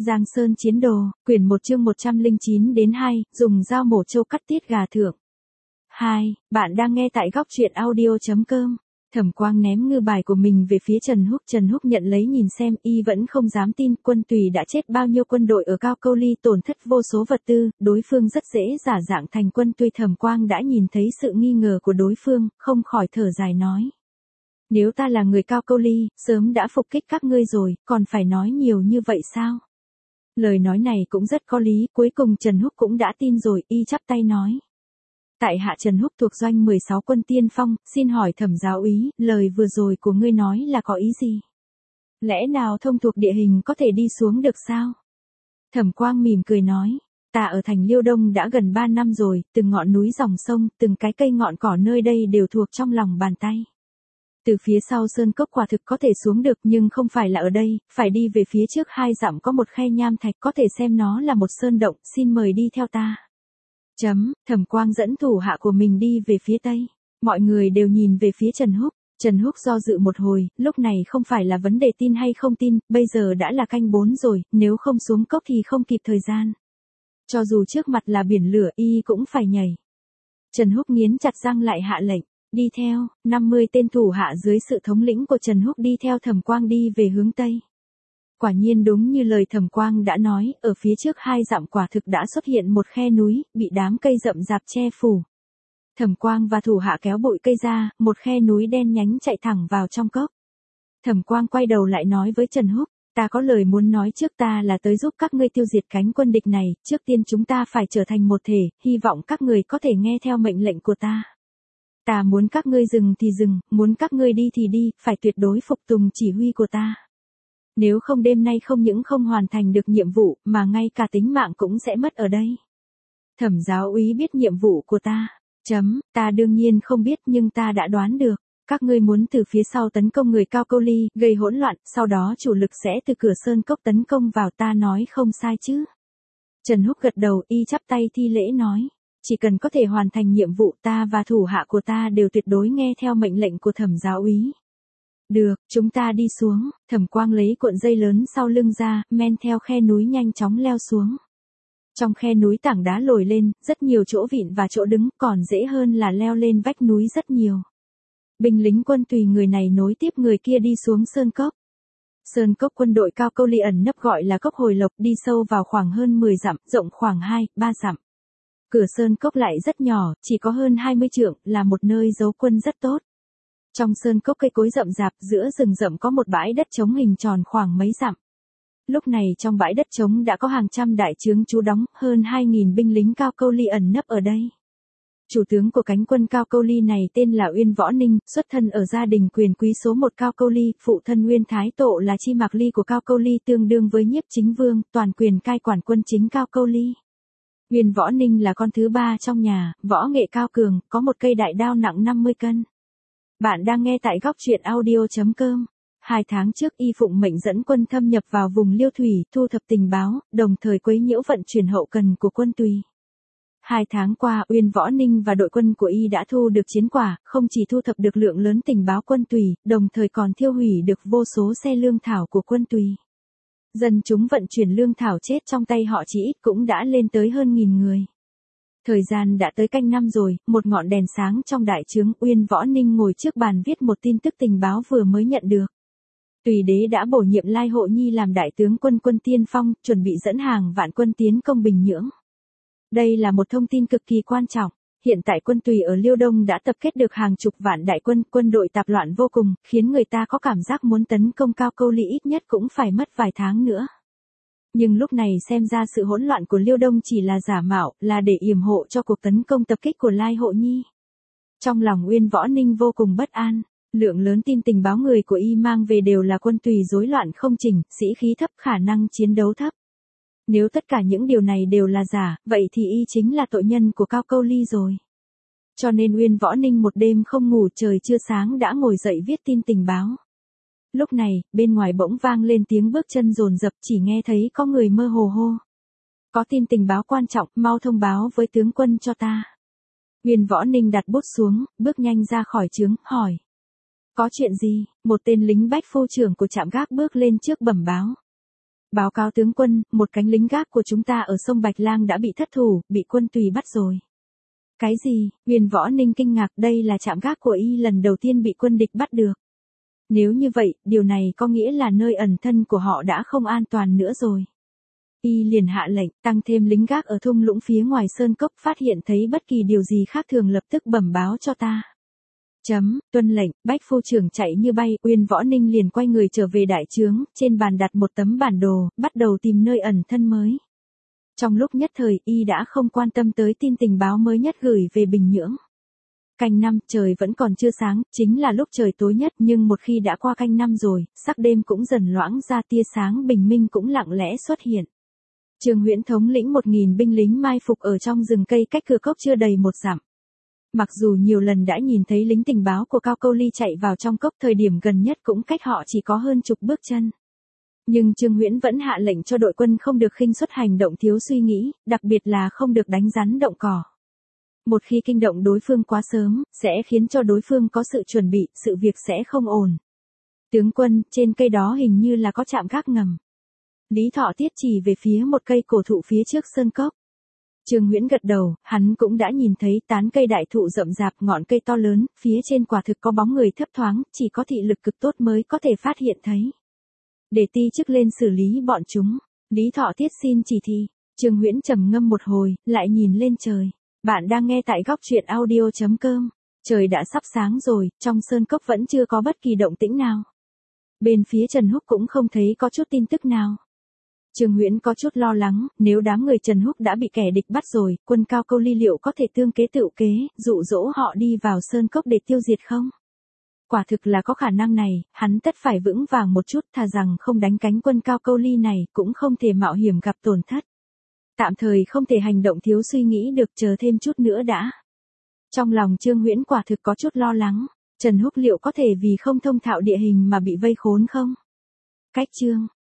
Giang Sơn Chiến Đồ, quyển 1 chương 109-2, dùng dao mổ trâu cắt tiết gà thượng. 2. Bạn đang nghe tại góc truyện audio.com. Thẩm Quang ném ngư bài của mình về phía Trần Húc. Trần Húc nhận lấy nhìn xem, y vẫn không dám tin Quân Tùy đã chết bao nhiêu quân đội ở Cao Câu Ly, tổn thất vô số vật tư, đối phương rất dễ giả dạng thành Quân Tùy. Thẩm Quang đã nhìn thấy sự nghi ngờ của đối phương, không khỏi thở dài nói. Nếu ta là người Cao Câu Ly, sớm đã phục kích các ngươi rồi, còn phải nói nhiều như vậy sao? Lời nói này cũng rất có lý, cuối cùng Trần Húc cũng đã tin rồi, y chắp tay nói. Tại hạ Trần Húc thuộc doanh 16 quân tiên phong, xin hỏi Thẩm giáo úy, lời vừa rồi của ngươi nói là có ý gì? Lẽ nào thông thuộc địa hình có thể đi xuống được sao? Thẩm Quang mỉm cười nói, ta ở thành Liêu Đông đã gần 3 năm rồi, từng ngọn núi dòng sông, từng cái cây ngọn cỏ nơi đây đều thuộc trong lòng bàn tay. Từ phía sau sơn cốc quả thực có thể xuống được, nhưng không phải là ở đây, phải đi về phía trước 2 dặm có một khe nham thạch, có thể xem nó là một sơn động, xin mời đi theo ta. Thẩm Quang dẫn thủ hạ của mình đi về phía tây. Mọi người đều nhìn về phía Trần Húc. Trần Húc do dự một hồi, lúc này không phải là vấn đề tin hay không tin, bây giờ đã là canh 4 rồi, nếu không xuống cốc thì không kịp thời gian. Cho dù trước mặt là biển lửa, y cũng phải nhảy. Trần Húc nghiến chặt răng lại hạ lệnh. Đi theo, 50 tên thủ hạ dưới sự thống lĩnh của Trần Húc đi theo Thẩm Quang đi về hướng Tây. Quả nhiên đúng như lời Thẩm Quang đã nói, ở phía trước 2 dặm quả thực đã xuất hiện một khe núi, bị đám cây rậm rạp che phủ. Thẩm Quang và thủ hạ kéo bụi cây ra, một khe núi đen nhánh chạy thẳng vào trong cốc. Thẩm Quang quay đầu lại nói với Trần Húc, ta có lời muốn nói trước, ta là tới giúp các ngươi tiêu diệt cánh quân địch này, trước tiên chúng ta phải trở thành một thể, hy vọng các người có thể nghe theo mệnh lệnh của ta. Ta muốn các ngươi dừng thì dừng, muốn các ngươi đi thì đi, phải tuyệt đối phục tùng chỉ huy của ta. Nếu không đêm nay không những không hoàn thành được nhiệm vụ, mà ngay cả tính mạng cũng sẽ mất ở đây. Thẩm giáo úy biết nhiệm vụ của ta. Ta đương nhiên không biết, nhưng ta đã đoán được. Các ngươi muốn từ phía sau tấn công người Cao Câu Ly, gây hỗn loạn, sau đó chủ lực sẽ từ cửa sơn cốc tấn công vào, ta nói không sai chứ. Trần Húc gật đầu, y chắp tay thi lễ nói. Chỉ cần có thể hoàn thành nhiệm vụ, ta và thủ hạ của ta đều tuyệt đối nghe theo mệnh lệnh của Thẩm giáo úy. Được, chúng ta đi xuống. Thẩm Quang lấy cuộn dây lớn sau lưng ra, men theo khe núi nhanh chóng leo xuống. Trong khe núi tảng đá lồi lên, rất nhiều chỗ vịn và chỗ đứng, còn dễ hơn là leo lên vách núi rất nhiều. Binh lính Quân Tùy người này nối tiếp người kia đi xuống sơn cốc. Sơn cốc quân đội Cao Câu Ly ẩn nấp gọi là cốc Hồi Lộc, đi sâu vào khoảng hơn 10 dặm, rộng khoảng 2-3 dặm. Cửa sơn cốc lại rất nhỏ, chỉ có hơn 20 trượng, là một nơi giấu quân rất tốt. Trong sơn cốc cây cối rậm rạp, giữa rừng rậm có một bãi đất trống hình tròn khoảng mấy dặm. Lúc này trong bãi đất trống đã có hàng trăm đại trướng trú đóng, hơn 2.000 binh lính Cao Câu Ly ẩn nấp ở đây. Chủ tướng của cánh quân Cao Câu Ly này tên là Uyên Võ Ninh, xuất thân ở gia đình quyền quý số 1 Cao Câu Ly, phụ thân Uyên Thái Tổ là Chi Mạc Ly của Cao Câu Ly, tương đương với Nhiếp Chính Vương, toàn quyền cai quản quân chính Cao Câu Ly. Uyên Võ Ninh là con thứ 3 trong nhà, võ nghệ cao cường, có một cây đại đao nặng 50 cân. Bạn đang nghe tại góc truyện audio.com. 2 tháng trước y phụng mệnh dẫn quân thâm nhập vào vùng Liêu Thủy, thu thập tình báo, đồng thời quấy nhiễu vận chuyển hậu cần của Quân Tùy. 2 tháng qua, Uyên Võ Ninh và đội quân của y đã thu được chiến quả, không chỉ thu thập được lượng lớn tình báo Quân Tùy, đồng thời còn thiêu hủy được vô số xe lương thảo của Quân Tùy. Dân chúng vận chuyển lương thảo chết trong tay họ chỉ ít cũng đã lên tới hơn 1.000 người. Thời gian đã tới canh 5 rồi, một ngọn đèn sáng trong đại trướng, Uyên Võ Ninh ngồi trước bàn viết một tin tức tình báo vừa mới nhận được. Tùy đế đã bổ nhiệm Lai Hộ Nhi làm đại tướng quân quân tiên phong, chuẩn bị dẫn hàng vạn quân tiến công Bình Nhưỡng. Đây là một thông tin cực kỳ quan trọng. Hiện tại Quân Tùy ở Liêu Đông đã tập kết được hàng chục vạn đại quân, quân đội tạp loạn vô cùng, khiến người ta có cảm giác muốn tấn công Cao Câu Ly ít nhất cũng phải mất vài tháng nữa. Nhưng lúc này xem ra sự hỗn loạn của Liêu Đông chỉ là giả mạo, là để yểm hộ cho cuộc tấn công tập kích của Lai Hộ Nhi. Trong lòng Uyên Võ Ninh vô cùng bất an, lượng lớn tin tình báo người của y mang về đều là Quân Tùy rối loạn không chỉnh, sĩ khí thấp, khả năng chiến đấu thấp. Nếu tất cả những điều này đều là giả, vậy thì y chính là tội nhân của Cao Câu Ly rồi. Cho nên Uyên Võ Ninh một đêm không ngủ, trời chưa sáng đã ngồi dậy viết tin tình báo. Lúc này, bên ngoài bỗng vang lên tiếng bước chân dồn dập, chỉ nghe thấy có người mơ hồ hô. Có tin tình báo quan trọng, mau thông báo với tướng quân cho ta. Uyên Võ Ninh đặt bút xuống, bước nhanh ra khỏi trướng, hỏi. Có chuyện gì? Một tên lính bách phu trưởng của trạm gác bước lên trước bẩm báo. Báo cáo tướng quân, một cánh lính gác của chúng ta ở sông Bạch Lang đã bị thất thủ, bị quân Tùy bắt rồi. Cái gì? Huyền Võ Ninh kinh ngạc, đây là trạm gác của y lần đầu tiên bị quân địch bắt được. Nếu như vậy, điều này có nghĩa là nơi ẩn thân của họ đã không an toàn nữa rồi. Y liền hạ lệnh, tăng thêm lính gác ở thung lũng phía ngoài sơn cốc, phát hiện thấy bất kỳ điều gì khác thường lập tức bẩm báo cho ta. Tuân lệnh, Bách phu trưởng chạy như bay, Uyên Võ Ninh liền quay người trở về đại trướng, trên bàn đặt một tấm bản đồ, bắt đầu tìm nơi ẩn thân mới. Trong lúc nhất thời, y đã không quan tâm tới tin tình báo mới nhất gửi về Bình Nhưỡng. Canh năm, trời vẫn còn chưa sáng, chính là lúc trời tối nhất, nhưng một khi đã qua canh năm rồi, sắc đêm cũng dần loãng ra, tia sáng bình minh cũng lặng lẽ xuất hiện. Trương Huyễn thống lĩnh 1000 binh lính mai phục ở trong rừng cây cách cửa cốc chưa đầy 1 dặm. Mặc dù nhiều lần đã nhìn thấy lính tình báo của Cao Câu Ly chạy vào trong cốc, thời điểm gần nhất cũng cách họ chỉ có hơn chục bước chân. Nhưng Trương Huyễn vẫn hạ lệnh cho đội quân không được khinh suất hành động thiếu suy nghĩ, đặc biệt là không được đánh rắn động cỏ. Một khi kinh động đối phương quá sớm, sẽ khiến cho đối phương có sự chuẩn bị, sự việc sẽ không ổn. Tướng quân, trên cây đó hình như là có trạm gác ngầm. Lý Thọ Tiết chỉ về phía một cây cổ thụ phía trước sơn cốc. Trương Huyễn gật đầu, hắn cũng đã nhìn thấy tán cây đại thụ rậm rạp, ngọn cây to lớn, phía trên quả thực có bóng người thấp thoáng, chỉ có thị lực cực tốt mới có thể phát hiện thấy. Để ti chức lên xử lý bọn chúng. Lý Thọ Tiết xin chỉ thị. Trương Huyễn trầm ngâm một hồi, lại nhìn lên trời. Bạn đang nghe tại góc truyện audio.com. Trời đã sắp sáng rồi, trong sơn cốc vẫn chưa có bất kỳ động tĩnh nào. Bên phía Trần Húc cũng không thấy có chút tin tức nào. Trương Huyễn có chút lo lắng, nếu đám người Trần Húc đã bị kẻ địch bắt rồi, quân Cao Câu Ly liệu có thể tương kế tựu kế, dụ dỗ họ đi vào sơn cốc để tiêu diệt không? Quả thực là có khả năng này, hắn tất phải vững vàng một chút, thà rằng không đánh cánh quân Cao Câu Ly này, cũng không thể mạo hiểm gặp tổn thất. Tạm thời không thể hành động thiếu suy nghĩ được, chờ thêm chút nữa đã. Trong lòng Trương Huyễn quả thực có chút lo lắng, Trần Húc liệu có thể vì không thông thạo địa hình mà bị vây khốn không? Cách chương